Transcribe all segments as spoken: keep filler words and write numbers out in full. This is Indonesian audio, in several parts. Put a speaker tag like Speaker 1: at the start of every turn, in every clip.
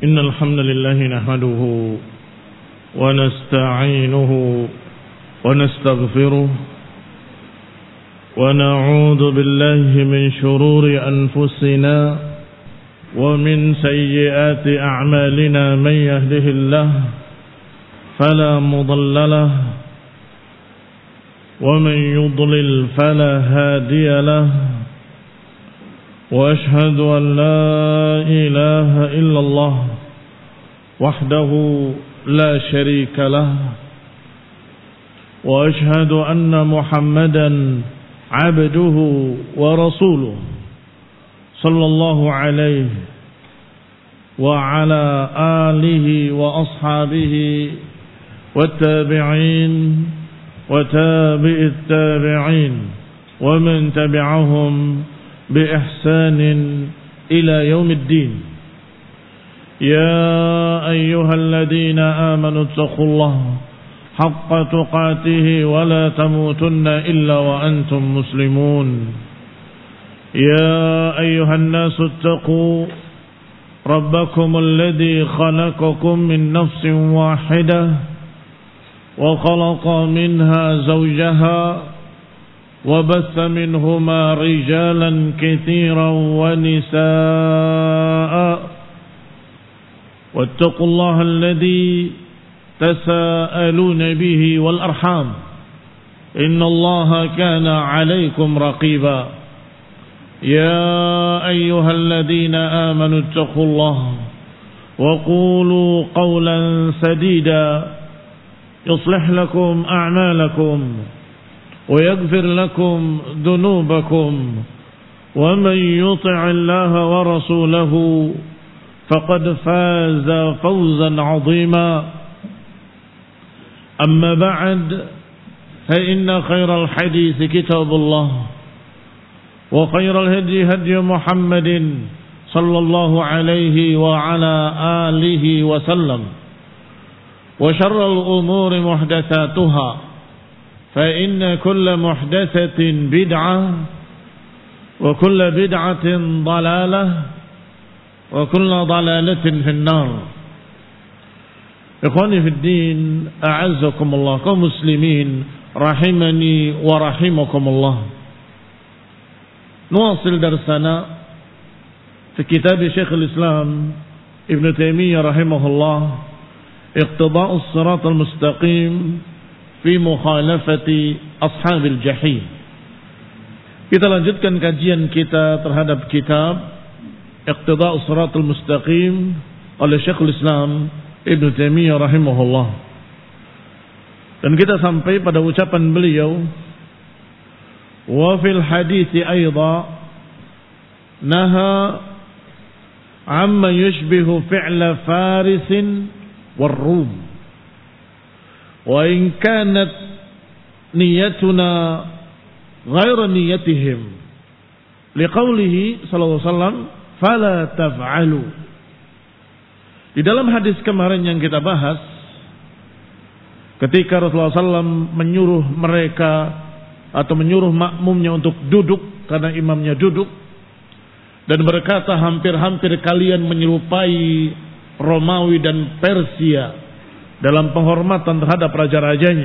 Speaker 1: إن الحمد لله نحمده ونستعينه ونستغفره ونعوذ بالله من شرور أنفسنا ومن سيئات أعمالنا من يهده الله فلا مضل له ومن يضلل فلا هادي له وأشهد أن لا إله إلا الله وحده لا شريك له وأشهد أن محمدا عبده ورسوله صلى الله عليه وعلى آله وأصحابه والتابعين وتابع التابعين ومن تبعهم بإحسان إلى يوم الدين. يا أيها الذين آمنوا اتقوا الله حق تقاته ولا تموتن إلا وأنتم مسلمون. يا أيها الناس اتقوا ربكم الذي خلقكم من نفس واحدة وخلق منها زوجها وبث منهما رجالا كثيرا ونساء واتقوا الله الذي تساءلون به والأرحام إن الله كان عليكم رقيبا. يا أيها الذين آمنوا اتقوا الله وقولوا قولا سديدا يصلح لكم أعمالكم ويغفر لكم ذنوبكم ومن يطع الله ورسوله فقد فاز فوزا عظيما. أما بعد فإن خير الحديث كتاب الله وخير الهدي هدي محمد صلى الله عليه وعلى آله وسلم وشر الأمور محدثاتها فإن كل محدثة بدعة وكل بدعة ضلالة وكل ضلالة في النار. إخواني في الدين أعزكم الله كمسلمين رحمني ورحمكم الله. نواصل درسنا في كتاب شيخ الإسلام ابن تيمية رحمه الله اقتضاء الصراط المستقيم fi mukhalafati ashabil jahim. Kita lanjutkan kajian kita terhadap kitab Iqtida'us Shiratal Mustaqim oleh Syekhul Islam Ibnu Taimiyah rahimahullah. Dan kita sampai pada ucapan beliau, wa fil hadithi aidha naha amma yushbihu fi'la farisin war-rum. Wa in kanat niyatuna ghaira niyatihim liqaulihi sallallahu alaihi wasallam fala taf'alu. Di dalam hadis kemarin yang kita bahas, ketika Rasulullah sallallahu alaihi wasallam menyuruh mereka atau menyuruh makmumnya untuk duduk karena imamnya duduk, dan berkata hampir-hampir kalian menyerupai Romawi dan Persia dalam penghormatan terhadap raja-rajanya.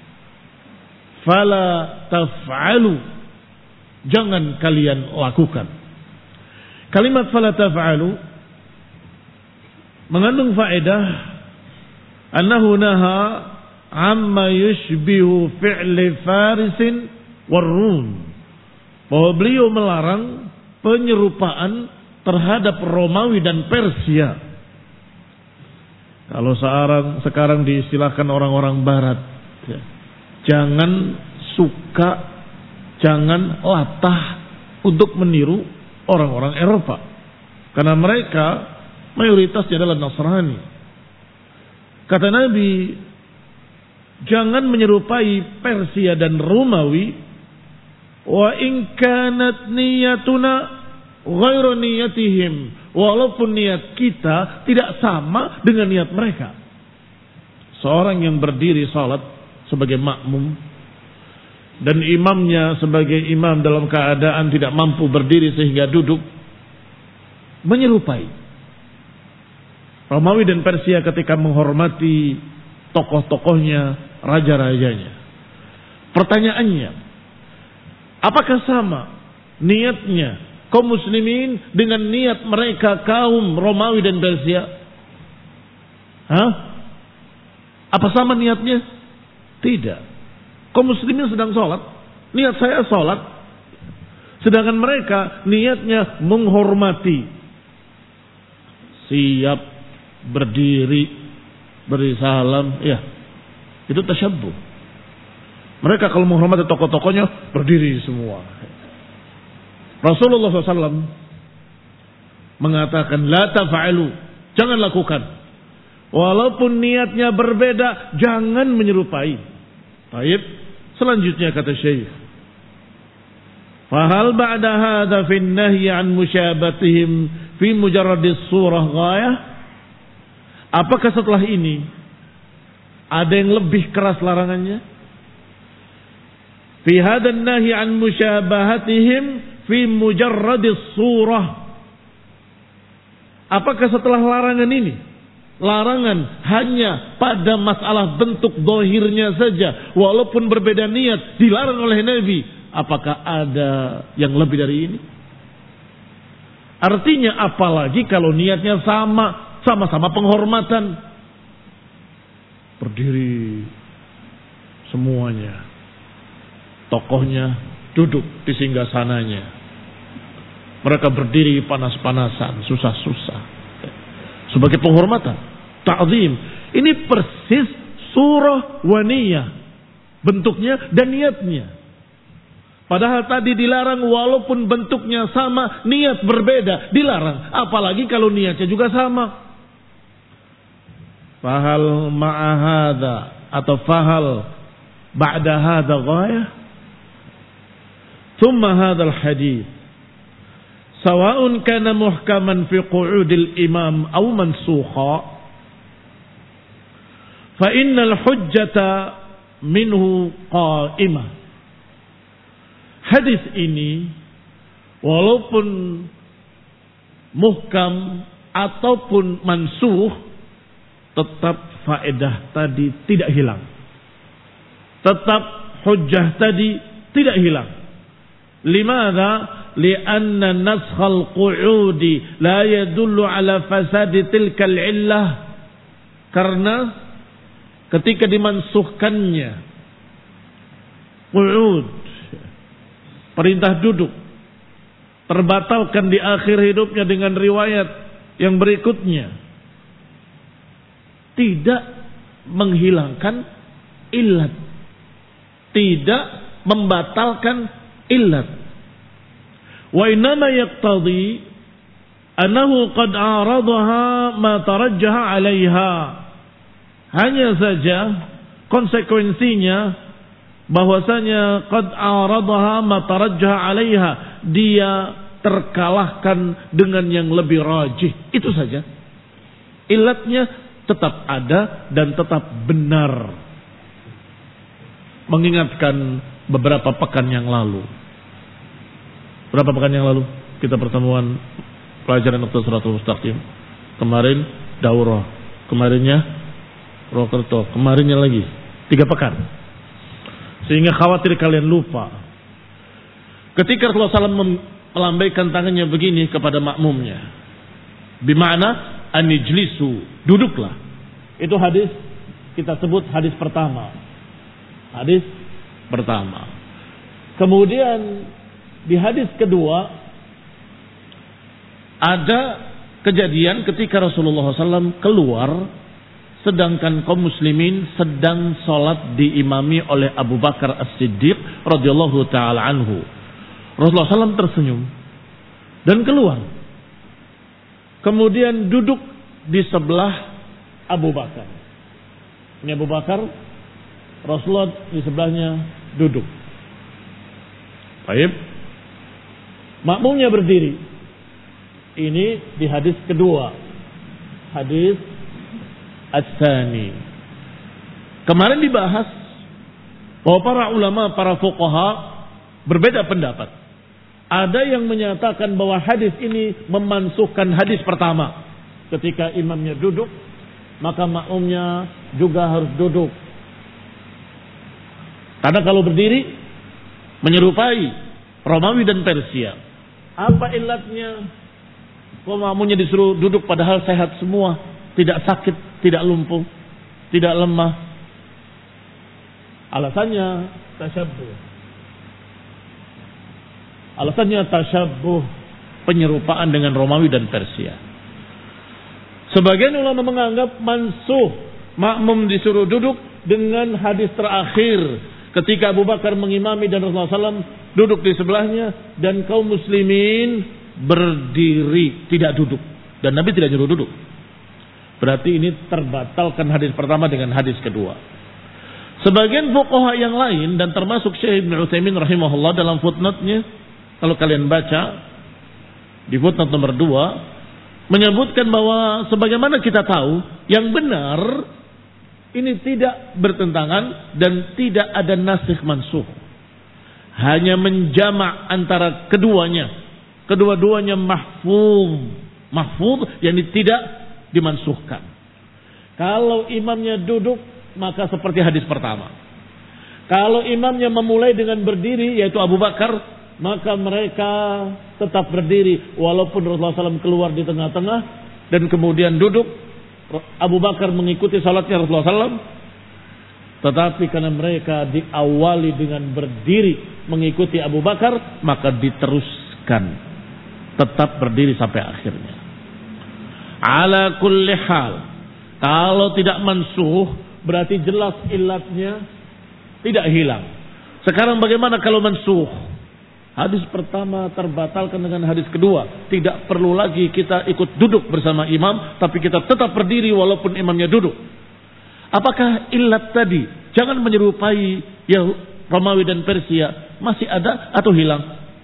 Speaker 1: Fala taf'alu, jangan kalian lakukan. Kalimat fala taf'alu mengandung faedah annahu naha amma yushbihu fi'li farisin war-rum, bahwa beliau melarang penyerupaan terhadap Romawi dan Persia. Kalau sekarang, sekarang diistilahkan orang-orang barat, ya, jangan suka, jangan latah untuk meniru orang-orang Eropa. Karena mereka mayoritasnya adalah Nasrani. Kata Nabi, jangan menyerupai Persia dan Romawi. Wa in kanat niyatuna ghairu niyatihim, walaupun niat kita tidak sama dengan niat mereka. Seorang yang berdiri salat sebagai makmum dan imamnya sebagai imam dalam keadaan tidak mampu berdiri sehingga duduk, menyerupai Romawi dan Persia ketika menghormati tokoh-tokohnya, raja-rajanya. Pertanyaannya, apakah sama niatnya kaum muslimin dengan niat mereka kaum Romawi dan Persia? Hah? Apa sama niatnya? Tidak. Kaum muslimin sedang sholat, niat saya sholat. Sedangkan mereka niatnya menghormati. Siap berdiri, beri salam, ya. Itu tasyabbuh. Mereka kalau menghormati tokoh-tokohnya berdiri semua. Rasulullah shallallahu alaihi wasallam mengatakan, la taf'alu, jangan lakukan. Walaupun niatnya berbeda, jangan menyerupai. Baik, selanjutnya kata Syekh, fahal ba'da hadha fi an-nahyi an musyabatihim fi mujarradis surah ghayah? Apakah setelah ini ada yang lebih keras larangannya? Fi hadha an-nahyi an musyabahatihim fi mujarradis surah. Apakah setelah larangan ini, larangan hanya pada masalah bentuk dohirnya saja, walaupun berbeda niat, dilarang oleh Nabi, apakah ada yang lebih dari ini? Artinya apalagi kalau niatnya sama, sama-sama penghormatan, berdiri semuanya, tokohnya duduk di singgasananya, mereka berdiri panas-panasan, susah-susah, sebagai penghormatan, ta'zim. Ini persis surah wa niyah, bentuknya dan niatnya. Padahal tadi dilarang walaupun bentuknya sama, niat berbeda, dilarang. Apalagi kalau niatnya juga sama. Fahal ma'a hadha atau fahal ba'da hadha ghayah. Thumma hadha al-hadith sawa'un kana muhkaman fi qu'udil imam aw mansukha fa innal hujjata minhu qa'imah. Hadis ini walaupun muhkam ataupun mansuh, tetap faedah tadi tidak hilang, tetap hujjah tadi tidak hilang. Limadha? Lianna naskhal qu'udi la yadullu ala fasadi tilkal illah. Karena ketika dimansuhkannya qu'ud, perintah duduk, terbatalkan di akhir hidupnya dengan riwayat yang berikutnya, tidak menghilangkan illat, tidak membatalkan illat. Wa innama yaqtadi annahu qad aradaha ma tarajjaha 'alaiha. Hanya saja konsekuensinya bahwasanya qad aradaha ma tarajjaha 'alaiha, dia terkalahkan dengan yang lebih rajih. Itu saja. Illatnya tetap ada dan tetap benar. Mengingatkan beberapa pekan yang lalu. Berapa pekan yang lalu kita pertemuan pelajaran Iqtisadatul Mustaqim. Kemarin daurah, kemarinnya Rokerto, kemarinnya lagi tiga pekan. Sehingga khawatir kalian lupa. Ketika Rasulullah shallallahu alaihi wasallam melambaikan tangannya begini kepada makmumnya, bima'na anijlisu, duduklah. Itu hadis kita sebut hadis pertama. Hadis pertama. Kemudian di hadis kedua ada kejadian ketika Rasulullah shallallahu alaihi wasallam keluar sedangkan kaum muslimin sedang sholat diimami oleh Abu Bakar As-Siddiq radhiyallahu taala anhu. Rasulullah shallallahu alaihi wasallam tersenyum dan keluar. Kemudian duduk di sebelah Abu Bakar. Ini Abu Bakar, Rasulullah di sebelahnya duduk. Baik. Makmumnya berdiri. Ini di hadis kedua. Hadis Ats-Tsani. Kemarin dibahas bahwa para ulama, para fuqaha berbeda pendapat. Ada yang menyatakan bahwa hadis ini memansuhkan hadis pertama. ketika imamnya duduk, maka makmumnya juga harus duduk. Karena kalau berdiri menyerupai Romawi dan Persia. Apa illatnya? Kok makmumnya disuruh duduk padahal sehat semua, tidak sakit, tidak lumpuh, tidak lemah? Alasannya tasyabbuh. Alasannya tasyabbuh, penyerupaan dengan Romawi dan Persia. Sebagian ulama menganggap mansuh, makmum disuruh duduk dengan hadis terakhir ketika Abu Bakar mengimami dan Rasulullah shallallahu alaihi wasallam duduk di sebelahnya dan kaum muslimin berdiri, tidak duduk, dan Nabi tidak nyuruh duduk. Berarti ini terbatalkan hadis pertama dengan hadis kedua. Sebagian fuqaha yang lain dan termasuk Syekh Ibnu Utsaimin rahimahullah dalam footnote-nya, kalau kalian baca di footnote nomor dua, menyebutkan bahwa sebagaimana kita tahu yang benar ini tidak bertentangan dan tidak ada nasikh mansukh. Hanya menjamak antara keduanya. Kedua-duanya mahfuz. Mahfuz yang tidak dimansuhkan. Kalau imamnya duduk, maka seperti hadis pertama. Kalau imamnya memulai dengan berdiri, yaitu Abu Bakar, maka mereka tetap berdiri. Walaupun Rasulullah shallallahu alaihi wasallam keluar di tengah-tengah dan kemudian duduk, Abu Bakar mengikuti salatnya Rasulullah shallallahu alaihi wasallam. Tetapi karena mereka diawali dengan berdiri mengikuti Abu Bakar, maka diteruskan tetap berdiri sampai akhirnya. Ala kulli hal, kalau tidak mansuh berarti jelas illatnya tidak hilang. Sekarang bagaimana kalau mansuh? Hadis pertama terbatalkan dengan hadis kedua. Tidak perlu lagi kita ikut duduk bersama imam, tapi kita tetap berdiri walaupun imamnya duduk. Apakah illat tadi, jangan menyerupai Yahudi, Romawi dan Persia, masih ada atau hilang?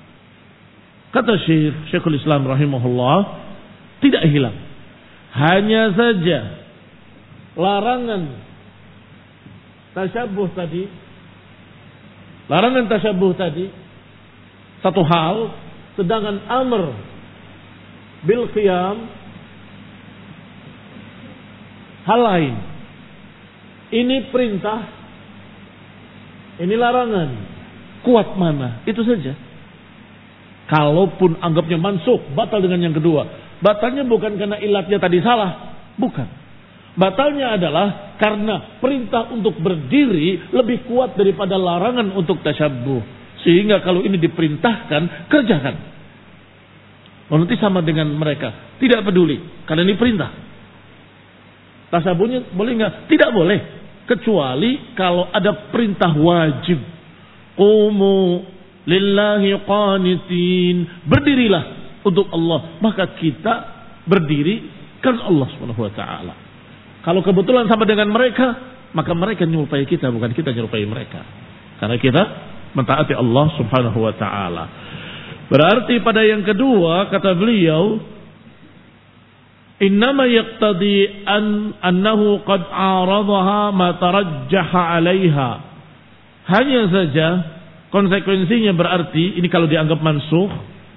Speaker 1: Kata Syekh Syekhul Islam rahimahullah, tidak hilang. Hanya saja larangan tasyabbuh tadi, larangan tasyabbuh tadi satu hal, sedangkan amr bil qiyam hal lain. Ini perintah, ini larangan. Kuat mana? Itu saja. Kalaupun anggapnya mansukh, batal dengan yang kedua. Batalnya bukan karena ilatnya tadi salah, bukan. Batalnya adalah karena perintah untuk berdiri lebih kuat daripada larangan untuk tasyabbuh. Sehingga kalau ini diperintahkan, kerjakan. Nanti sama dengan mereka, tidak peduli karena ini perintah. Tasyabbuhnya boleh enggak? Tidak boleh, kecuali kalau ada perintah wajib. Qumu lillahi qanitin, berdirilah untuk Allah, maka kita berdiri karena Allah Subhanahu wa taala. Kalau kebetulan sama dengan mereka, maka mereka menyerupai kita, bukan kita menyerupai mereka. Karena kita mentaati Allah Subhanahu wa taala. Berarti pada yang kedua kata beliau, innama yaqtadi an annahu qad aradaha ma tarajjaha 'alaiha. Hanya saja konsekuensinya berarti ini kalau dianggap mansukh,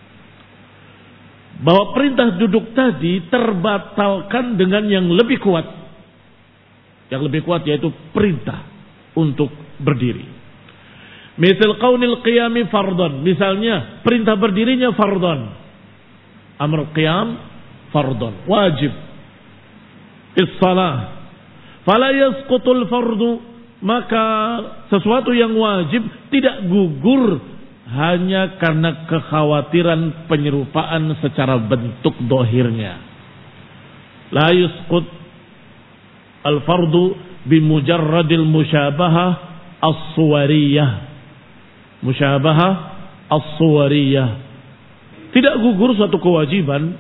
Speaker 1: bahwa perintah duduk tadi terbatalkan dengan yang lebih kuat. Yang lebih kuat yaitu perintah untuk berdiri. Misal qaulil qiyami fardhan, misalnya perintah berdirinya fardhan. Amr qiyam fardhan, wajib. Fis shalah. Fala yasqutul fardu, maka sesuatu yang wajib tidak gugur hanya karena kekhawatiran penyerupaan secara bentuk dohirnya. La yasqut al-fardu bimujarradil musyabahah as-suwariyah. Musyabahah as-suwariyah. Tidak gugur suatu kewajiban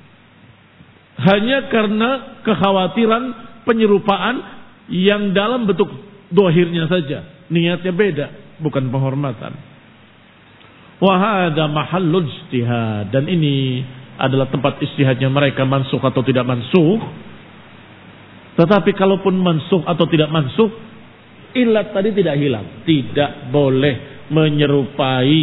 Speaker 1: hanya karena kekhawatiran penyerupaan yang dalam bentuk dohirnya saja. Niatnya beda, bukan penghormatan. Wa hadza mahallul ijtihad, dan ini adalah tempat ijtihadnya mereka, mansukh atau tidak mansukh. Tetapi kalaupun mansukh atau tidak mansukh, ilat tadi tidak hilang. Tidak boleh menyerupai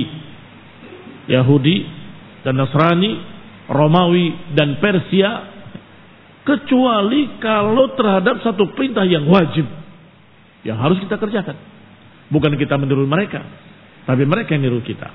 Speaker 1: Yahudi dan Nasrani, Romawi dan Persia kecuali kalau terhadap satu perintah yang wajib yang harus kita kerjakan. Bukan kita meniru mereka, tapi mereka yang niru kita.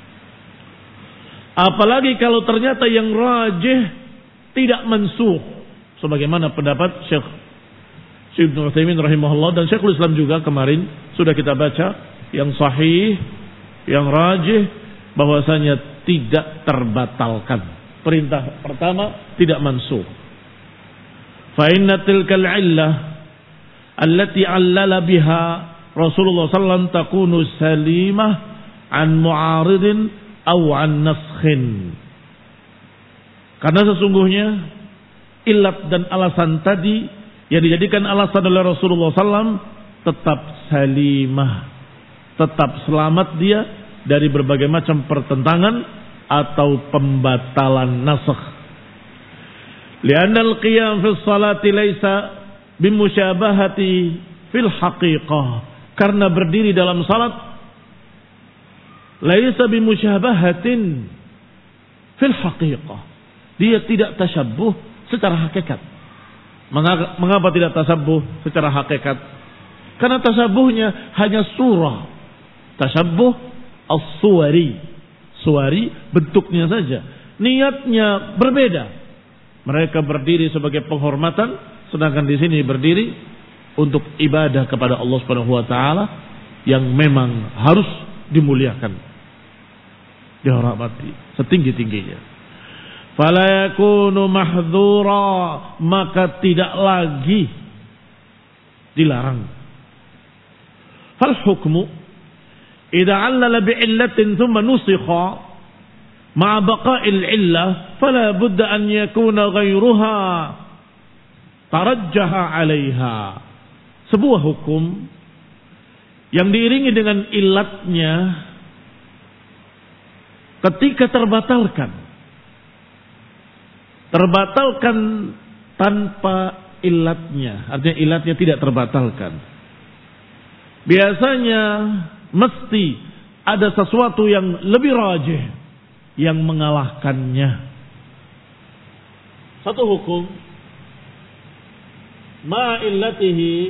Speaker 1: Apalagi kalau ternyata yang rajih tidak mansuh, sebagaimana pendapat Syekh Ibnu Utsaimin rahimahullah dan Syekhul Islam juga kemarin sudah kita baca, yang sahih, yang rajih bahwasanya tidak terbatalkan. Perintah pertama tidak mansuh. Fa inna tilkal illah allati 'allala biha Rasulullah sallallahu alaihi wasallam takunu salimah an mu'aridin aw an naskhin. Karena sesungguhnya ilat dan alasan tadi yang dijadikan alasan oleh Rasulullah sallallahu alaihi wasallam tetap salimah, tetap selamat dia dari berbagai macam pertentangan atau pembatalan nasakh. Lianna al-qiyam fi sholati laysa bimusyabahati fil haqiqah. Karena berdiri dalam salat laysa bimusyabahatin fil haqiqah. Dia tidak tasyabbuh secara hakikat. Mengapa tidak tasyabbuh secara hakikat? Karena tasyabbuhnya hanya surah. Tasyabbuh as-suwari. Suwari bentuknya saja. Niatnya berbeda. Mereka berdiri sebagai penghormatan, sedangkan di sini berdiri untuk ibadah kepada Allah Subhanahu wa taala yang memang harus dimuliakan, dihormati setinggi-tingginya. Fala yakunu mahdhura, maka tidak lagi dilarang. Fal hukmu idza 'allala bi'illatin thumma nusikha ma'a baqa'il 'illah fala budda an yakuna ghayruha tarajjaha 'alaiha. Sebuah hukum yang diiringi dengan ilatnya ketika terbatalkan terbatalkan tanpa ilatnya, artinya ilatnya tidak terbatalkan. Biasanya mesti ada sesuatu yang lebih rajih yang mengalahkannya. Satu hukum ma illatihi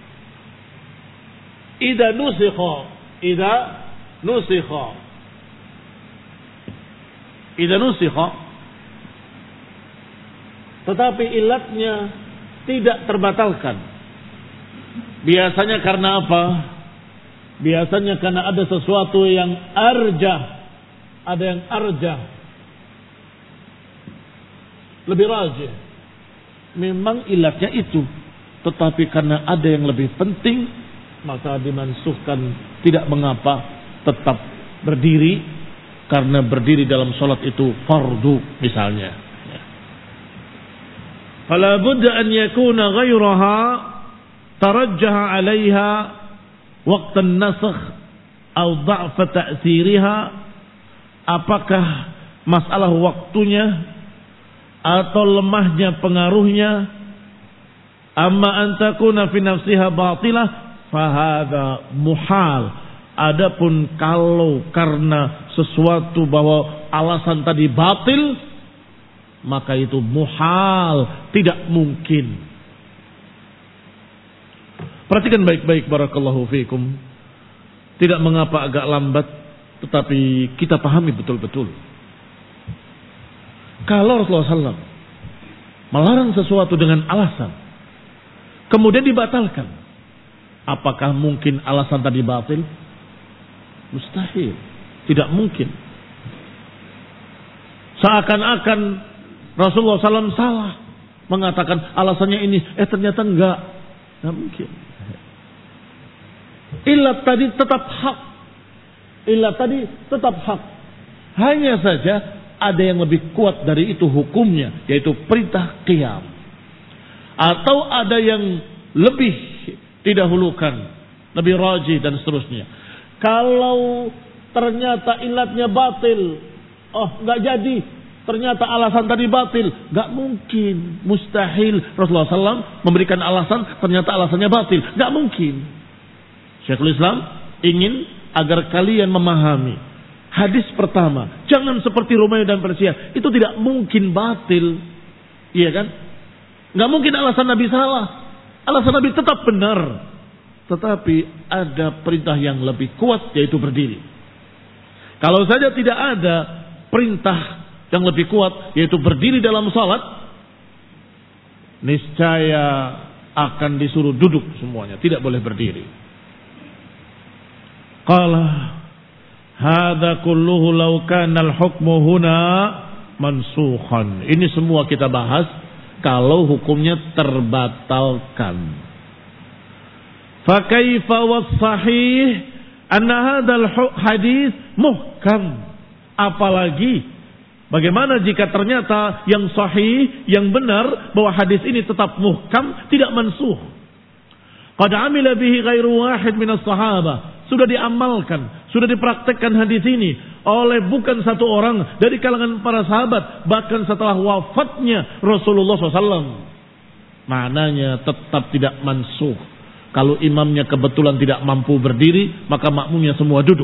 Speaker 1: idza nusikha idza nusikha idza nusikha, tetapi ilatnya tidak terbatalkan. Biasanya karena apa? Biasanya karena ada sesuatu yang arjah, ada yang arjah, lebih rajih. Memang ilatnya itu, tetapi karena ada yang lebih penting, maka dimansuhkan. Tidak mengapa, tetap berdiri, karena berdiri dalam sholat itu fardu misalnya. Fala budda an yakuna ghairaha tarajjaha 'alaiha waqt an-nasakh atau dha'f ta'thiriha. Apakah masalah waktunya atau lemahnya pengaruhnya? Amma an takuna fi nafsiha batilah fahadha muhal. Adapun kalau karena sesuatu bahwa alasan tadi batil, maka itu muhal, tidak mungkin. Perhatikan baik-baik, barakallahu fiikum. Tidak mengapa agak lambat, tetapi kita pahami betul-betul. Kalau Rasulullah shallallahu alaihi wasallam melarang sesuatu dengan alasan, kemudian dibatalkan, apakah mungkin alasan tadi batil? Mustahil, tidak mungkin. Seakan-akan Rasulullah shallallahu alaihi wasallam salah mengatakan alasannya ini, eh ternyata enggak, enggak mungkin. Ilat tadi tetap hak, ilat tadi tetap hak. Hanya saja ada yang lebih kuat dari itu hukumnya, yaitu perintah qiyam. Atau ada yang lebih didahulukan, lebih rajih dan seterusnya. Kalau ternyata ilatnya batil, oh nggak jadi, ternyata alasan tadi batil, nggak mungkin, mustahil Rasulullah shallallahu alaihi wasallam memberikan alasan ternyata alasannya batil, nggak mungkin. Syekhul Islam ingin agar kalian memahami hadis pertama, jangan seperti Romawi dan Persia, itu tidak mungkin batil, iya kan? Nggak mungkin alasan Nabi salah. Alasan Nabi tetap benar. Tetapi ada perintah yang lebih kuat, yaitu berdiri. Kalau saja tidak ada perintah yang lebih kuat, yaitu berdiri dalam salat, niscaya akan disuruh duduk semuanya, tidak boleh berdiri. Qala hadza kulluhu law kana al-hukmu huna mansukhan. Ini semua kita bahas kalau hukumnya terbatalkan. Fa kaifa was-sahih anna hadzal hadis muhkam. Apalagi bagaimana jika ternyata yang sahih, yang benar bahwa hadis ini tetap muhkam, tidak mansuh. Qad amila bihi ghairu wahid minas sahabah. Sudah diamalkan, sudah dipraktekkan hadis ini oleh bukan satu orang dari kalangan para sahabat, bahkan setelah wafatnya Rasulullah shallallahu alaihi wasallam. Maknanya tetap tidak mansuh. Kalau imamnya kebetulan tidak mampu berdiri, maka makmumnya semua duduk.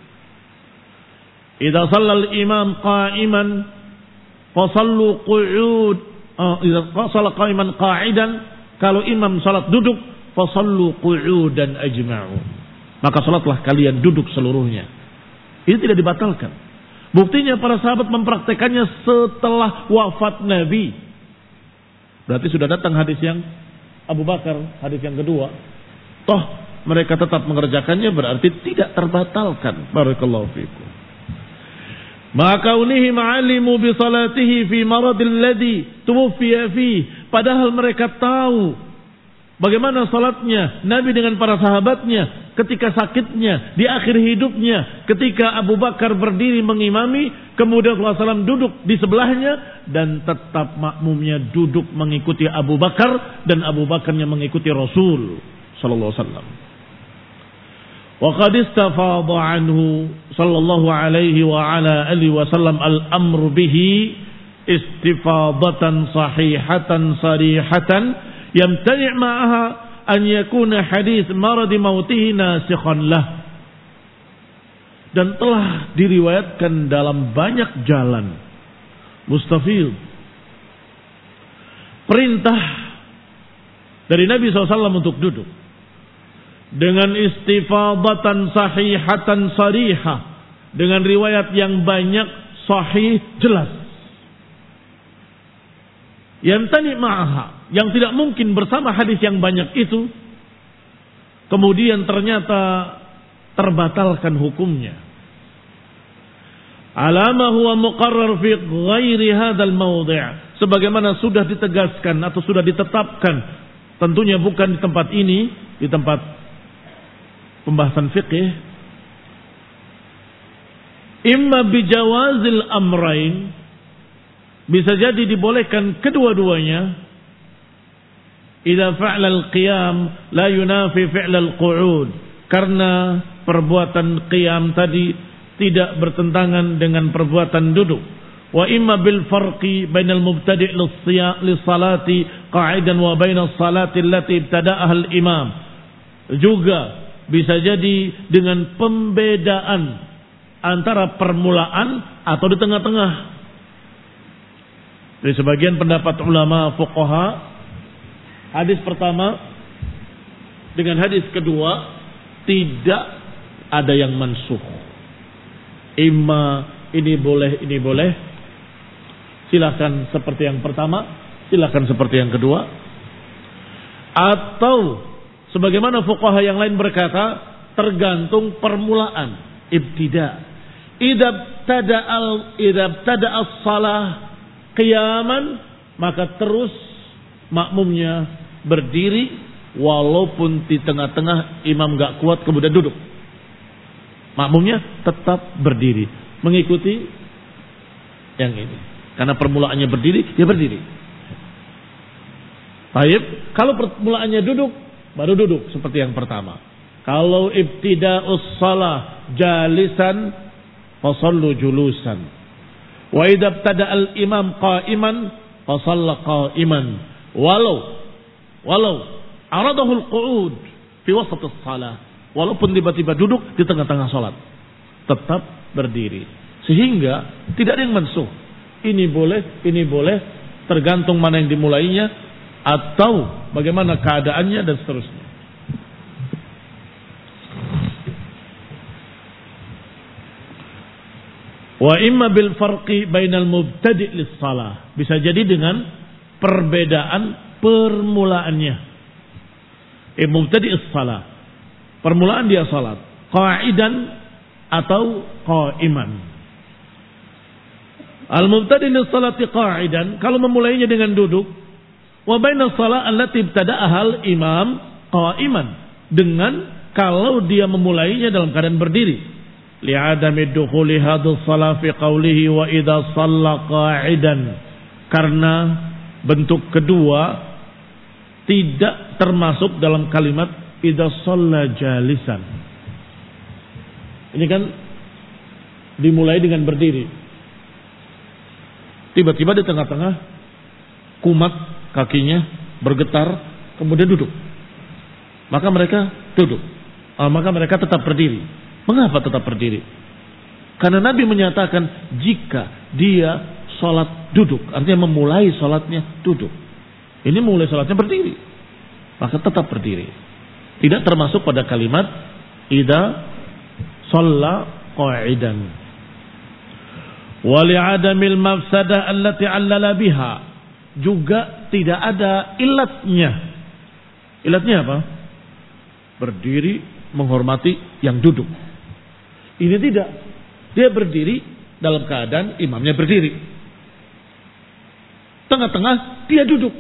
Speaker 1: Idza shallal imam qa'iman fasallu qu'ud. Idza shalla qa'iman qa'idan, kalau imam salat duduk, fasallu qu'udan ajma'u. Maka salatlah kalian duduk seluruhnya. Ini tidak dibatalkan. Buktinya para sahabat mempraktekannya setelah wafat Nabi. Berarti sudah datang hadis yang Abu Bakar, hadis yang kedua. Toh mereka tetap mengerjakannya, berarti tidak terbatalkan. Barakallahu fiikum. Maka unihi ma'alimu bi salatihi fi maradil ladzi tuwfiya fi. Padahal mereka tahu bagaimana salatnya Nabi dengan para sahabatnya ketika sakitnya, di akhir hidupnya, ketika Abu Bakar berdiri mengimami, kemudian Rasulullah shallallahu alaihi wasallam duduk di sebelahnya, dan tetap makmumnya duduk mengikuti Abu Bakar, dan Abu Bakarnya mengikuti Rasul sallallahu alaihi wasallam. Wa qad istafadha anhu sallallahu alaihi wa ala alihi wasallam al-amru bihi istifadatan sahihatan sarihatan yamtani' ma'aha an yakuna hadis marad mautihi nasikhan lah. Dan telah diriwayatkan dalam banyak jalan mustafil perintah dari Nabi shallallahu alaihi wasallam untuk duduk dengan istifadatan sahihatan sarihah, dengan riwayat yang banyak sahih jelas. Yamtani ma'aha, yang tidak mungkin bersama hadis yang banyak itu kemudian ternyata terbatalkan hukumnya. Alama huwa muqarrar fi ghairi hadzal mawdi', sebagaimana sudah ditegaskan atau sudah ditetapkan, tentunya bukan di tempat ini, di tempat pembahasan fikih. Imma bijawazil amrain, bisa jadi dibolehkan kedua-duanya. Idza fa'ala al-qiyam la yunafi fi'la al-qu'ud, karena perbuatan qiyam tadi tidak bertentangan dengan perbuatan duduk. Wa imma bil farqi bainal mubtadi' lis-salati qa'idan wa bainal salati allati ibtada'aha al-imam. Juga bisa jadi dengan pembedaan antara permulaan atau di tengah-tengah. Dari sebagian pendapat ulama fuqaha, hadis pertama dengan hadis kedua tidak ada yang mansukh. Imma ini boleh, ini boleh. Silakan seperti yang pertama, silakan seperti yang kedua. Atau sebagaimana fuqaha yang lain berkata, tergantung permulaan, ibtida. Idza tada'al idza tada'as salah qiyaman, maka terus makmumnya berdiri walaupun di tengah-tengah imam enggak kuat kemudian duduk. Makmumnya tetap berdiri mengikuti yang ini. Karena permulaannya berdiri, dia berdiri. Baik, kalau permulaannya duduk, baru duduk seperti yang pertama. Kalau ibtida'us shalah jalisan, fasallu julusan. Wa idza ibtada'al imam qa'iman, fasalla qa'iman. Walau walau aradahu al-qu'ud fi wasat as-shalah, walaupun tiba-tiba duduk di tengah-tengah salat, tetap berdiri. Sehingga tidak ada yang mansuh. Ini boleh, ini boleh, tergantung mana yang dimulainya, atau bagaimana keadaannya dan seterusnya. Wa imma bil farqi bainal mubtadi' lis shalah. Bisa jadi dengan perbedaan permulaannya. Eh mubtadi' lis shalah. Permulaan dia salat. Qa'idan atau qa'iman. Al mubtadi' lis salati qa'idan, kalau memulainya dengan duduk. Wa bainas shalah allati ibtada'aha al imam qa'iman, dengan kalau dia memulainya dalam keadaan berdiri. Li'adami dukhuli hadhihi shalah fi qawlihi wa idza shalla qa'idan, karena bentuk kedua tidak termasuk dalam kalimat idza shalla jalisan. Ini kan dimulai dengan berdiri. Tiba-tiba di tengah-tengah kumat kakinya bergetar, kemudian duduk. Maka mereka duduk. Ah, maka mereka tetap berdiri. Mengapa tetap berdiri? Karena Nabi menyatakan jika dia sholat duduk, artinya memulai sholatnya duduk. Ini memulai sholatnya berdiri, maka tetap berdiri. Tidak termasuk pada kalimat idza shalla qa'idan. Wa li'adamil mafsadah allati 'allala biha, juga tidak ada ilatnya. Ilatnya apa? Berdiri menghormati yang duduk. Ini tidak. Dia berdiri dalam keadaan imamnya berdiri. Tengah-tengah dia duduk.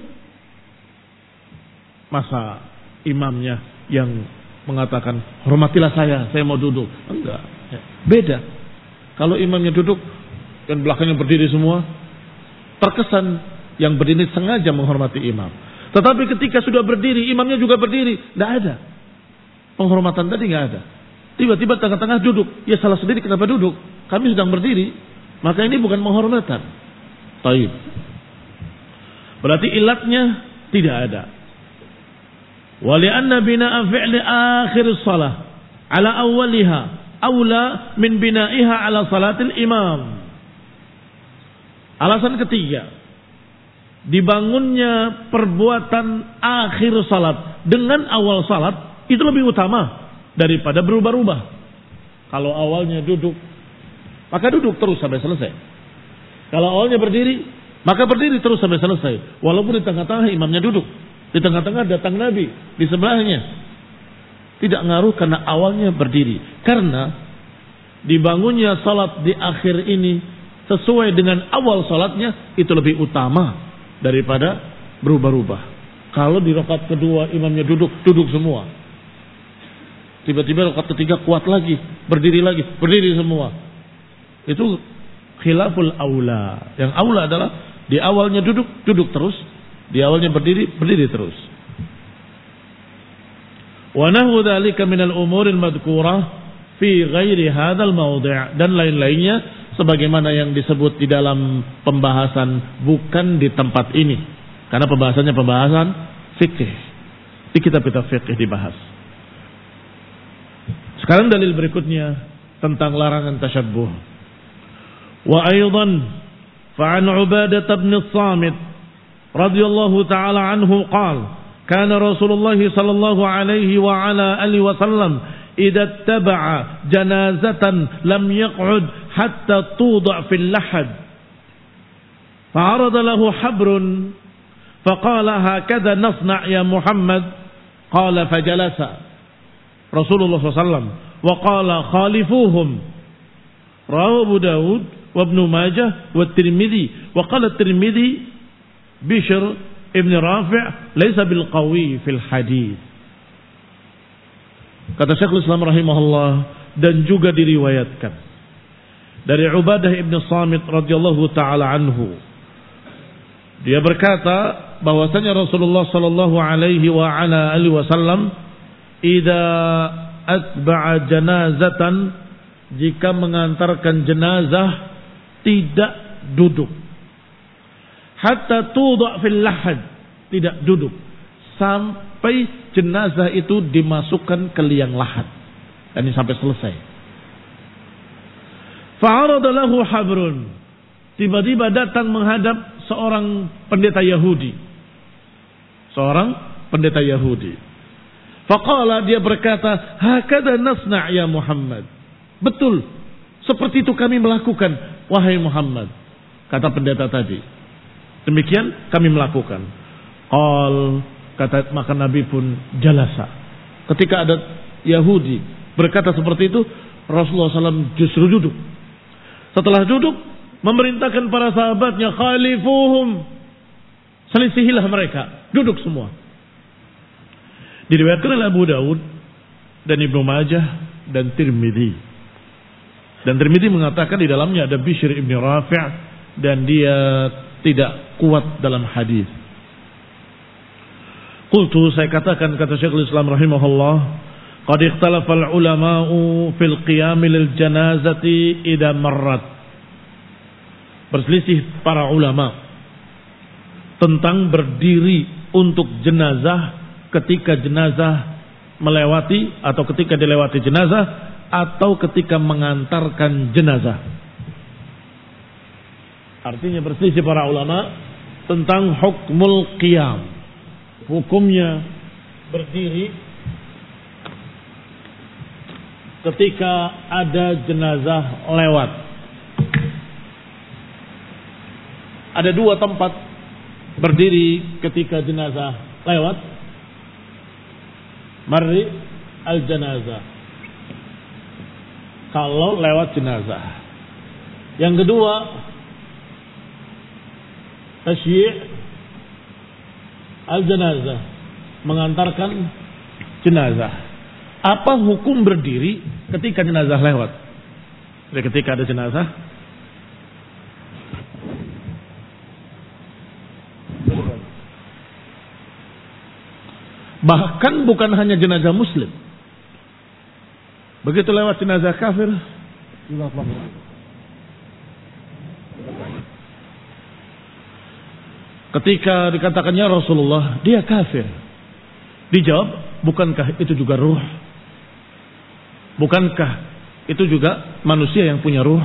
Speaker 1: Masa imamnya yang mengatakan hormatilah saya, saya mau duduk. Enggak. Beda. Kalau imamnya duduk dan belakangnya berdiri semua, terkesan yang berdiri sengaja menghormati imam. Tetapi ketika sudah berdiri, imamnya juga berdiri, tidak ada. Penghormatan tadi nggak ada. Tiba-tiba tengah-tengah duduk. Ya salah sendiri kenapa duduk? Kami sedang berdiri. Maka ini bukan penghormatan. Taib. Berarti ilatnya tidak ada. Wali'anna bina'a fi'li akhir salah ala awwaliha awla min bina'iha ala salatil imam. Alasan ketiga, dibangunnya perbuatan akhir salat dengan awal salat itu lebih utama daripada berubah-ubah. Kalau awalnya duduk, maka duduk terus sampai selesai. Kalau awalnya berdiri, maka berdiri terus sampai selesai. Walaupun di tengah-tengah imamnya duduk, di tengah-tengah datang Nabi di sebelahnya, tidak ngaruh karena awalnya berdiri. Karena dibangunnya salat di akhir ini sesuai dengan awal salatnya itu lebih utama daripada berubah-ubah. Kalau di rakaat kedua imamnya duduk, duduk semua. Tiba-tiba rakaat ketiga kuat lagi, berdiri lagi, berdiri semua. Itu khilaful aula. Yang aula adalah di awalnya duduk, duduk terus. Di awalnya berdiri, berdiri terus. Wa nahu dzalika minal umuril madhkurah fi ghairi hadzal mawdi', dan lain-lainnya sebagaimana yang disebut di dalam pembahasan bukan di tempat ini. Karena pembahasannya pembahasan fikih. Di kitab-kitab fikih dibahas. Sekarang dalil berikutnya tentang larangan tasyabbuh. Wa aidan fa'an Ubadah bin Samit radhiyallahu ta'ala anhu qala kana Rasulullah sallallahu alaihi wa ala alihi wasallam idza taba'a janazatan lam yaq'ud hatta tuda' fil lahad fa'arada lahu habrun faqala hakadha nasna' ya Muhammad qala fajalasa Rasulullah sallallahu alaihi wasallam wa qala khalifuhum rawahu Abu Dawud wa Ibnu Majah wa Tirmidzi wa qala Tirmidzi Bishr ibn Rafi' laisa bil qawi fil hadis. Kata Syekhul Islam rahimahullah, dan juga diriwayatkan dari Ubadah ibn Samit radhiyallahu taala anhu, dia berkata bahwasanya Rasulullah sallallahu alaihi wa ala alihi wasallam idza atba'a janazatan, jika mengantarkan jenazah tidak duduk, hatta tuda' fil lahad, tidak duduk sampai jenazah itu dimasukkan ke liang lahat, dan ini sampai selesai. Fa'arada lahu habrun, tiba-tiba datang menghadap seorang pendeta Yahudi. seorang pendeta Yahudi. Faqala, dia berkata, hakada nasna' ya Muhammad. Betul, seperti itu kami melakukan, wahai Muhammad. Kata pendeta tadi, demikian kami melakukan. Qal, kata, maka Nabi pun jalasa. Ketika ada Yahudi berkata seperti itu, Rasulullah shallallahu alaihi wasallam justru duduk. Setelah duduk, memerintahkan para sahabatnya, khalifuhum, selisihilah mereka, duduk semua. Diriwayatkan oleh Abu Daud dan Ibnu Majah dan Tirmidzi. Dan Tirmidzi mengatakan di dalamnya ada Bishr ibn Rafi' dan dia tidak kuat dalam hadis. Qultu, saya katakan, kata Syekhul Islam rahimahullah, qad ikhtalafa al-ulama'u fil qiyam lil janazati idza marrat. Berselisih para ulama tentang berdiri untuk jenazah ketika jenazah melewati atau ketika dilewati jenazah atau ketika mengantarkan jenazah. Artinya berselisih para ulama tentang hukmul qiyam, hukumnya berdiri ketika ada jenazah lewat. Ada dua tempat berdiri ketika jenazah lewat. Marri al-janazah, kalau lewat jenazah. Yang kedua, tasyi' al-janazah, mengantarkan jenazah. Apa hukum berdiri ketika jenazah lewat? Jadi ketika ada jenazah, bahkan bukan hanya jenazah muslim, begitu lewat jenazah kafir, ketika dikatakannya Rasulullah, dia kafir, dijawab, bukankah itu juga ruh? Bukankah itu juga manusia yang punya ruh?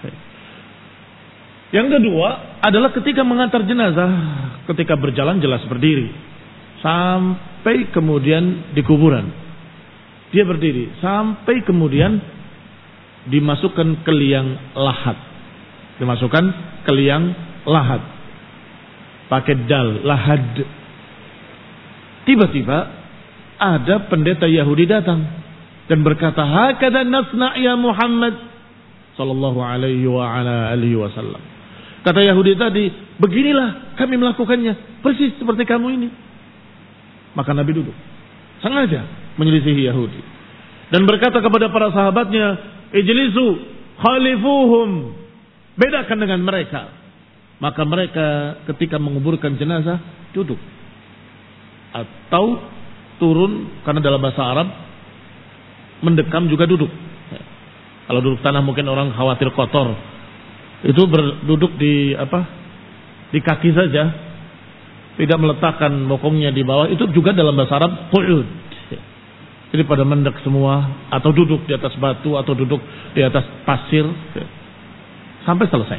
Speaker 1: Yang kedua adalah ketika mengantar jenazah, ketika berjalan jelas berdiri sampai kemudian di kuburan, dia berdiri sampai kemudian dimasukkan ke liang lahat, dimasukkan ke liang lahat, pakai dal, lahad. Tiba-tiba ada pendeta Yahudi datang dan berkata, hakada nasna' ya Muhammad sallallahu alaihi wa ala alihi wasallam. Kata Yahudi tadi, beginilah kami melakukannya, persis seperti kamu ini. Maka Nabi duduk, sengaja menyelisihi Yahudi, dan berkata kepada para sahabatnya, ijlisu khalifuhum, bedakan dengan mereka. Maka mereka ketika menguburkan jenazah duduk atau turun, karena dalam bahasa Arab mendekam juga duduk. Kalau duduk tanah mungkin orang khawatir kotor, itu berduduk di apa? Di kaki saja, tidak meletakkan bokongnya di bawah. Itu juga dalam bahasa Arab qu'ud. Jadi pada mendek semua, atau duduk di atas batu, atau duduk di atas pasir sampai selesai.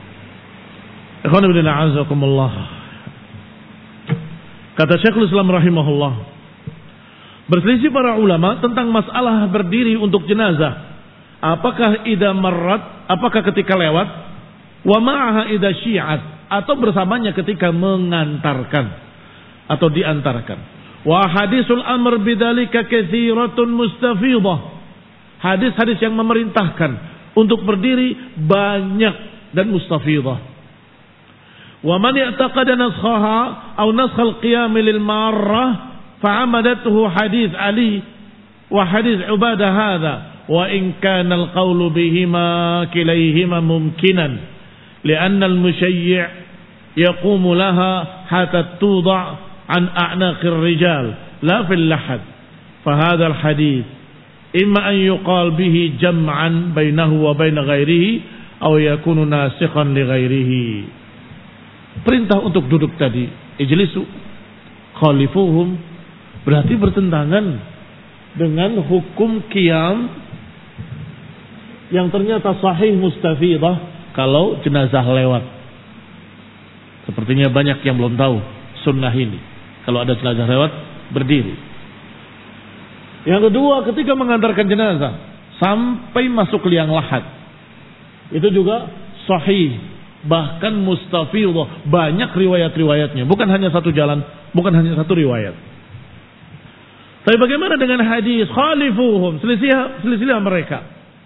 Speaker 1: Kata Syekhul Islam rahimahullah, berselisih para ulama tentang masalah berdiri untuk jenazah. Apakah idza marrat, apakah ketika lewat, wa ma'aha idza syi'at, atau bersamanya ketika mengantarkan atau diantarkan. Wa hadisul amr bidzalika katsiratun mustafidah. Hadis-hadis yang memerintahkan untuk berdiri banyak dan mustafidah. Wa man i'taqada naskhaha aw naskha al-qiyam lil marrah fa'amadathu hadis Ali wa hadis Ubadah hadha wa in kana al-qawlu bihima kilayhima mumkinan. لأن المشيع يقوم لها حتى توضع عن أعناق الرجال لا في اللحد فهذا الحديث إما أن يقال به جمعا بينه وبين غيره أو يكون ناسخا لغيره. Perintah untuk duduk tadi, ijlisu khalifuhum, berarti bertentangan dengan hukum qiyam yang ternyata sahih mustafidah kalau jenazah lewat. Sepertinya banyak yang belum tahu sunnah ini. Kalau ada jenazah lewat, berdiri. Yang kedua, ketika mengantarkan jenazah sampai masuk ke liang lahat, itu juga sahih, bahkan mustafidhah, banyak riwayat-riwayatnya, bukan hanya satu jalan, bukan hanya satu riwayat. Tapi bagaimana dengan hadis khalifuhum, selisih selisihlah mereka?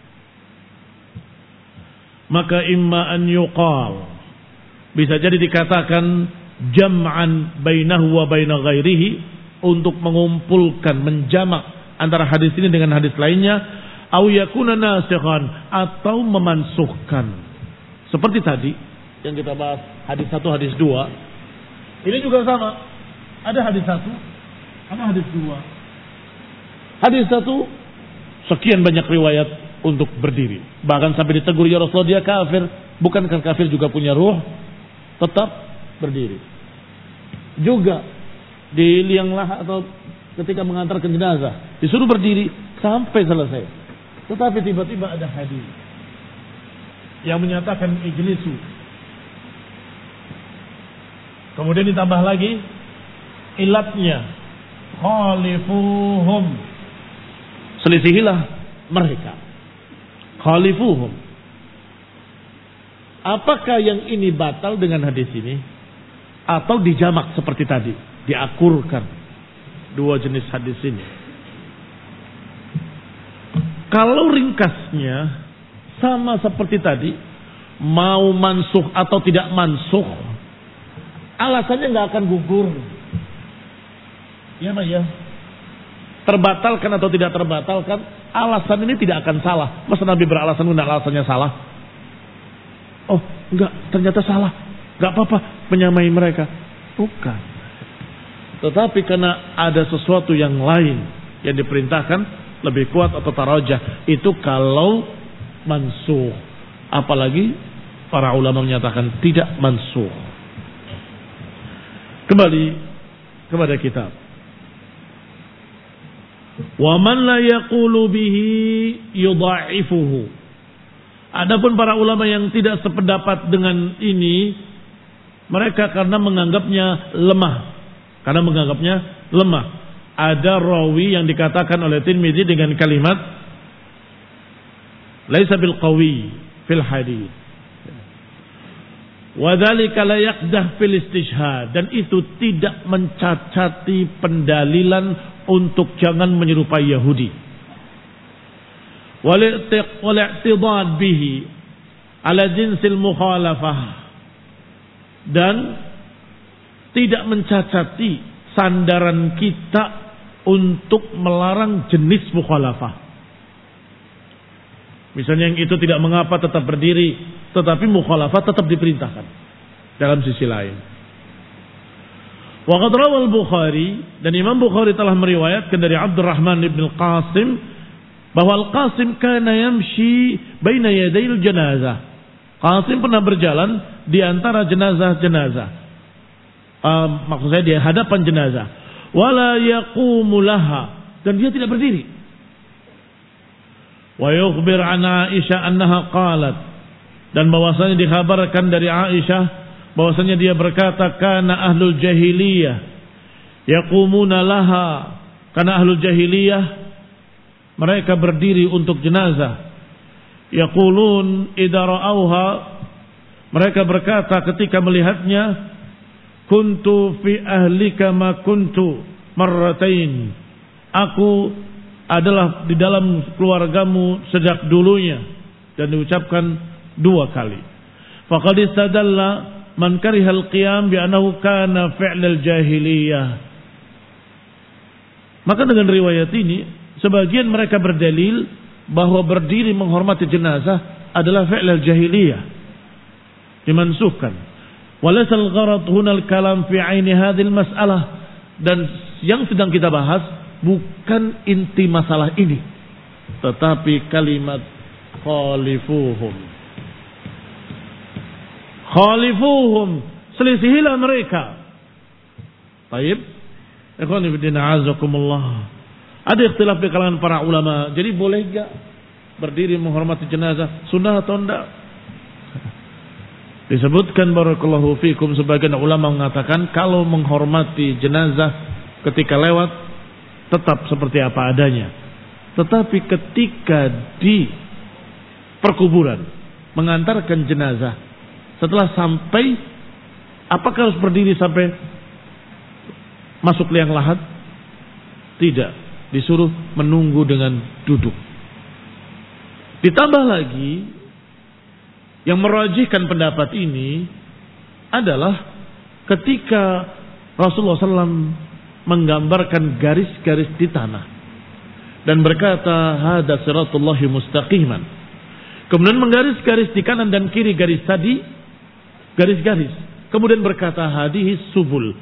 Speaker 1: Maka imma an yuqal, bisa jadi dikatakan jam'an bainahu wa baina ghairihi, untuk mengumpulkan, menjamak antara hadis ini dengan hadis lainnya, au yakuna nasikhan, atau memansuhkan. Seperti tadi yang kita bahas, hadis satu, hadis dua. Ini juga sama. Ada hadis satu, ada hadis dua. Hadis satu, sekian banyak riwayat untuk berdiri. Bahkan sampai ditegur, ya Rasulullah, dia kafir. Bukankah kafir juga punya ruh? Tetap berdiri. Juga di liang lahat atau ketika mengantarkan jenazah, disuruh berdiri sampai selesai. Tetapi tiba-tiba ada hadis yang menyatakan ijlisu. Kemudian ditambah lagi ilatnya, khalifuhum, selisihilah mereka. Khalifuhum. Apakah yang ini batal dengan hadis ini, atau dijamak seperti tadi, diakurkan dua jenis hadis ini? Kalau ringkasnya sama seperti tadi, mau mansuh atau tidak mansuh, alasannya nggak akan gugur. Ya, Pak, ya. Terbatalkan atau tidak terbatalkan, alasan ini tidak akan salah. Masa Nabi beralasan enggak, alasannya salah? Oh, enggak, ternyata salah. Enggak apa-apa menyamai mereka. Bukan. Tetapi karena ada sesuatu yang lain yang diperintahkan, lebih kuat atau tarajah, itu kalau mansuh. Apalagi para ulama menyatakan tidak mansuh. Kembali kepada kitab. Wa man la yaqulu bihi yudha'ifuhu. Adapun para ulama yang tidak sependapat dengan ini, mereka karena menganggapnya lemah. Karena menganggapnya lemah. Ada rawi yang dikatakan oleh Tirmidzi dengan kalimat laisa bil qawi fil hadits. Wa dzalika la yaqdah fil istishhad, dan itu tidak mencacati pendalilan untuk jangan menyerupai Yahudi. Wal-i'tidad bihi ala jinsil mukhalafah, dan tidak mencacati sandaran kita untuk melarang jenis mukhalafah. Misalnya yang itu tidak mengapa tetap berdiri, tetapi mukhalafah tetap diperintahkan dalam sisi lain. Wa qad rawal Bukhari, dan Imam Bukhari telah meriwayatkan dari Abdurrahman ibn Qasim bahwa Al-Qasim kana yamshi baina yadayil janazah. Qasim pernah berjalan di antara jenazah-jenazah. Uh, maksud saya di hadapan jenazah. Wala yaqumu laha, dan dia tidak berdiri. Wa yukhbir an Aisyah annaha qalat, dan bahwasanya dikhabarkan dari Aisyah bahwasanya dia berkata, kana ahlul jahiliyah yaqumuna laha, karena ahlul jahiliyah mereka berdiri untuk jenazah. Yaqulun idza ra'auha, mereka berkata ketika melihatnya, kuntu fi ahlika ma kuntu marratain, aku adalah di dalam keluargamu sejak dulunya, dan diucapkan dua kali. Faqad istadalla man karihal qiyam bi annahu kana fi'lal jahiliyah. Maka dengan riwayat ini sebagian mereka berdalil bahwa berdiri menghormati jenazah adalah fi'lal jahiliyah, dimansuhkan. Walasal gharad hunal kalam fi aini hadhil mas'alah, dan yang sedang kita bahas bukan inti masalah ini, tetapi kalimat khalifuhum. Khalifuhum, selisihilah mereka. Baik, ikhwan fillah azakumullah. Ada ikhtilaf di kalangan para ulama. Jadi boleh enggak berdiri menghormati jenazah, sunnah atau enggak? Disebutkan barakallahu fikum, sebagian ulama mengatakan kalau menghormati jenazah ketika lewat tetap seperti apa adanya. Tetapi ketika di perkuburan mengantarkan jenazah, setelah sampai, apakah harus berdiri sampai masuk liang lahat? Tidak, disuruh menunggu dengan duduk. Ditambah lagi, yang merajihkan pendapat ini adalah ketika Rasulullah shallallahu alaihi wasallam menggambarkan garis-garis di tanah dan berkata, hada siratullahi mustaqiman. Kemudian menggaris-garis di kanan dan kiri garis tadi, garis-garis. Kemudian berkata, hadhihi subul.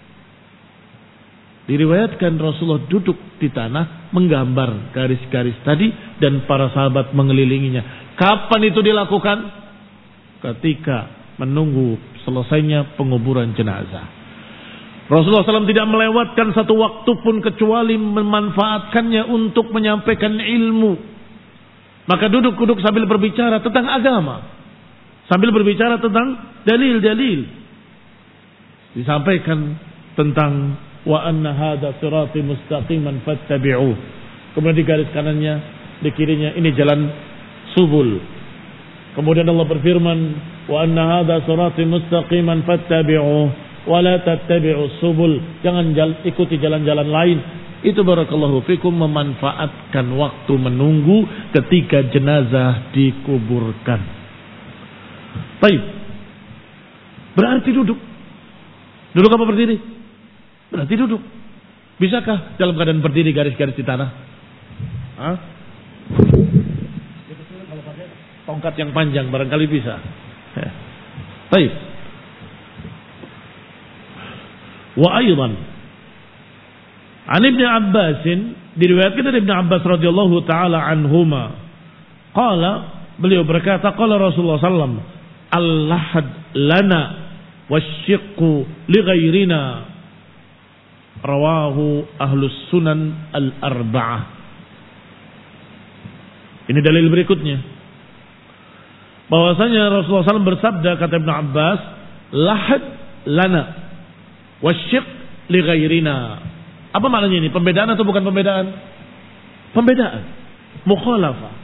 Speaker 1: Diriwayatkan Rasulullah duduk di tanah menggambar garis-garis tadi dan para sahabat mengelilinginya. Kapan itu dilakukan? Ketika menunggu selesainya penguburan jenazah. Rasulullah shallallahu alaihi wasallam tidak melewatkan satu waktu pun kecuali memanfaatkannya untuk menyampaikan ilmu. Maka duduk-duduk sambil berbicara tentang agama, sambil berbicara tentang dalil-dalil. Disampaikan tentang wa anna hadza sirati mustaqiman fattabi'uh. Kemudian di garis kanannya, di kirinya, ini jalan subul. Kemudian Allah berfirman, wa anna hadza sirati mustaqiman fattabi'uh wa la tattabi'us subul. Jangan ikuti jalan-jalan lain. Itu barakallahu fikum memanfaatkan waktu menunggu ketika jenazah dikuburkan. Baik. Berarti duduk. Duduk apa berdiri? Berarti duduk. Bisakah dalam keadaan berdiri garis-garis di tanah? Hah? Kalau pakai tongkat yang panjang barangkali bisa. Baik. Wa aidan An Ibnu Abbas, diriwayatkan dari Ibnu Abbas radhiyallahu taala anhuma, qala, beliau berkata, qala Rasulullah sallallahu alaihi wasallam, al-lahad lana wasyiqqu li ghairina, rawahu ahlus sunan al-arba'ah. Ini dalil berikutnya, bahwasanya Rasulullah sallallahu alaihi wasallam bersabda, kata Ibnu Abbas, lahad lana wasyiq li ghairina. Apa maknanya ini? Pembedaan atau bukan pembedaan? Pembedaan. Mukhalafah.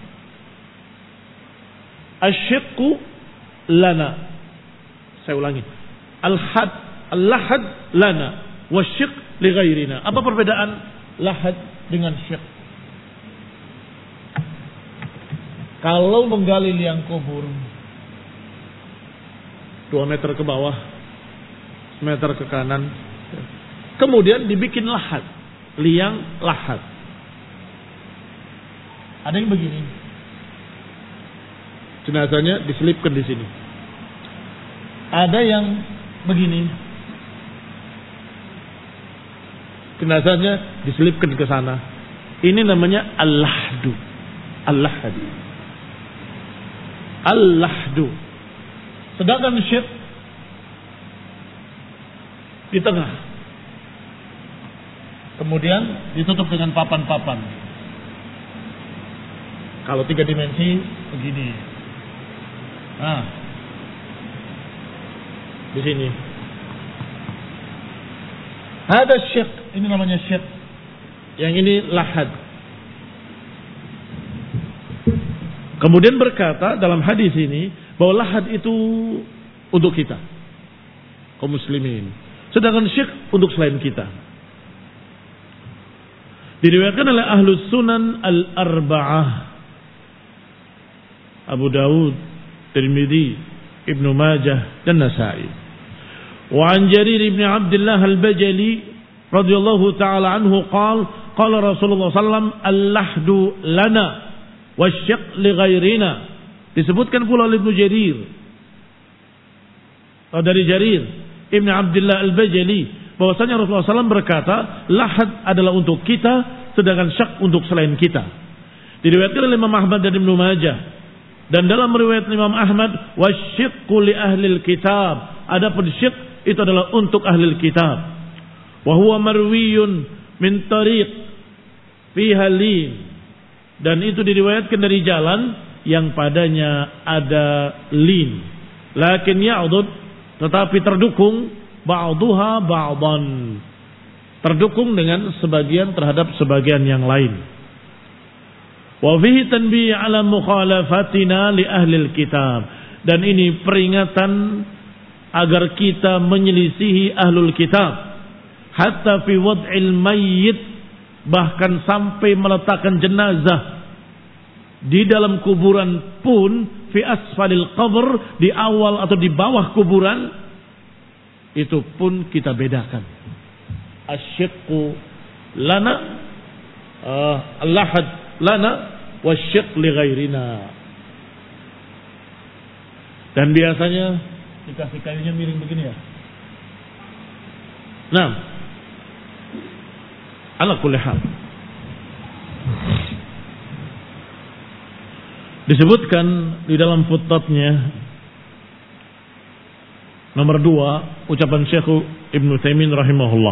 Speaker 1: Asyiqqu lana. Saya ulangi. Al-had, al-lahad lana wasyiq li ghairina. Apa perbedaan lahad dengan syiq? Kalau menggali liang kubur dua meter ke bawah, semeter ke kanan, kemudian dibikin lahad, liang lahad. Ada yang begini, jenazahnya diselipkan di sini. Ada yang begini, jenazahnya diselipkan ke sana. Ini namanya al-lahdu, al-lahad, al-lahdu. Sedangkan syiq di tengah, kemudian ditutup dengan papan-papan. Kalau tiga dimensi begini. Nah, di sini. Ada syiq, ini namanya syiq. Yang ini lahad. Kemudian berkata dalam hadis ini bahwa lahad itu untuk kita, kaum muslimin. Sedangkan syiq untuk selain kita. Diriwayatkan oleh Ahlus Sunan Al-Arba'ah, Abu Dawud, Tirmidzi, Ibnu Majah dan Nasa'i. Wa an Jarir ibn Abdullah Al-Bajali radhiyallahu taala anhu qala qala Rasulullah sallallahu alaihi wasallam al-lahdu lana wasyiq li ghairina. Disebutkan pula oleh Ibnu Jarir, atau dari Jarir ibn Abdullah Al-Bajali, bahwasanya Rasulullah sallallahu alaihi wasallam berkata, lahad adalah untuk kita, sedangkan syak untuk selain kita. Diriwayatkan oleh Imam Ahmad dan Ibnu Majah. Dan dalam riwayat Imam Ahmad, wasyiqqu li ahlil kitab. Adapun syiq itu adalah untuk ahlil kitab. Wa huwa marwiyun min tariq fiha lin. Dan itu diriwayatkan dari jalan yang padanya ada lin. lakin ya'dud, tetapi terdukung ba'duha ba'dan, terdukung dengan sebagian terhadap sebagian yang lain. Wa fihi tanbih ala mukhalafatina li ahli kitab, dan ini peringatan agar kita menyelisihi ahlul kitab, hatta fi wad'il mayyit, bahkan sampai meletakkan jenazah di dalam kuburan pun, fi asfalil qabr, di awal atau di bawah kuburan, itu pun kita bedakan. Asyiqqu lana, uh, al-lahad lana, wasyiq li ghairina. Dan biasanya dikasih kayunya miring begini ya. Nah, ala kulli hal, disebutkan di dalam footnote-nya nomor dua, ucapan Syekh Ibnu Taimin rahimahullah,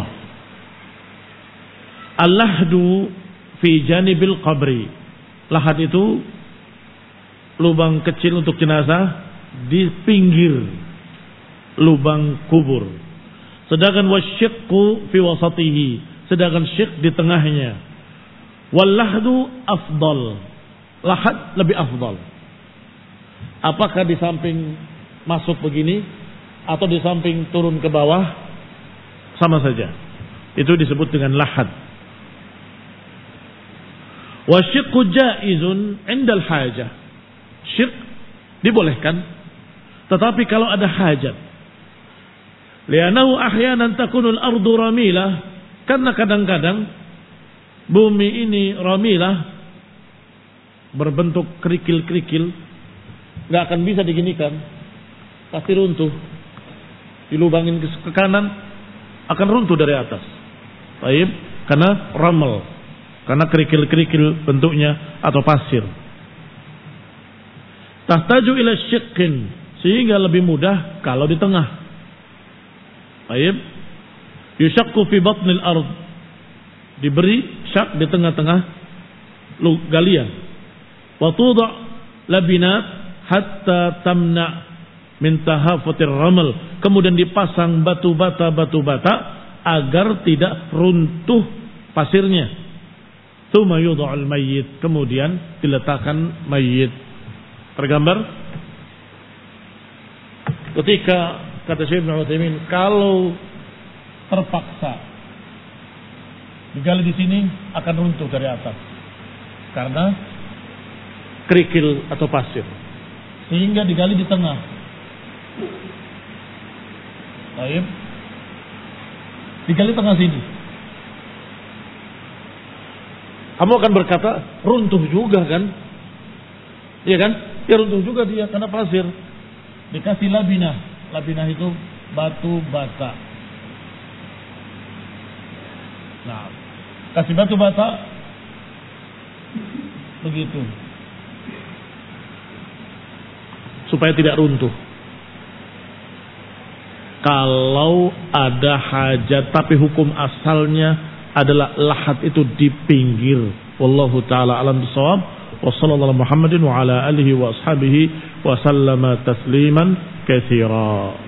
Speaker 1: al-lahdu fi janibil qabri, lahat itu lubang kecil untuk jenazah di pinggir lubang kubur. Sedangkan wasyiqqu fi wasatihi, sedangkan syiq di tengahnya. Wal lahdu afdal, lahat lebih afdal. Apakah di samping masuk begini atau di samping turun ke bawah, sama saja. Itu disebut dengan lahat. Wasyiqqu jaizun indal hajah, syiq dibolehkan, tetapi kalau ada hajat. Li'annahu ahyanan takunul ardu ramilah, karena kadang-kadang bumi ini ramilah, berbentuk kerikil-kerikil, nggak akan bisa diginikan, pasti runtuh. Dilubangin ke kanan, akan runtuh dari atas. Baik, karena ramal, karena kerikil-kerikil bentuknya atau pasir. Tahtaju ila syiqqin, sehingga lebih mudah kalau di tengah. Baik, yushaqqu fi batnil ard, diberi syak di tengah-tengah galian. Wa tuda' labinat hatta tamna min tahafutir ramal, kemudian dipasang batu bata batu bata agar tidak runtuh pasirnya. Tsumma yudha'ul mayyit, kemudian diletakkan mayit. Tergambar? Ketika kata Syekh Ibnu Utsaimin, kalau terpaksa digali di sini akan runtuh dari atas karena kerikil atau pasir, sehingga digali di tengah. Baik, digali tengah sini. Kamu akan berkata runtuh juga kan? Iya kan? Ya runtuh juga dia karena pasir. Dikasih labinah. Labinah itu batu bata. Nah, kasih batu bata begitu supaya tidak runtuh. Kalau ada hajat, tapi hukum asalnya adalah lahat itu di pinggir. Wallahu taala alam bisawab. Wa sallallahu Muhammadin wa ala alihi wa ashabihi wa sallama tasliman katsira.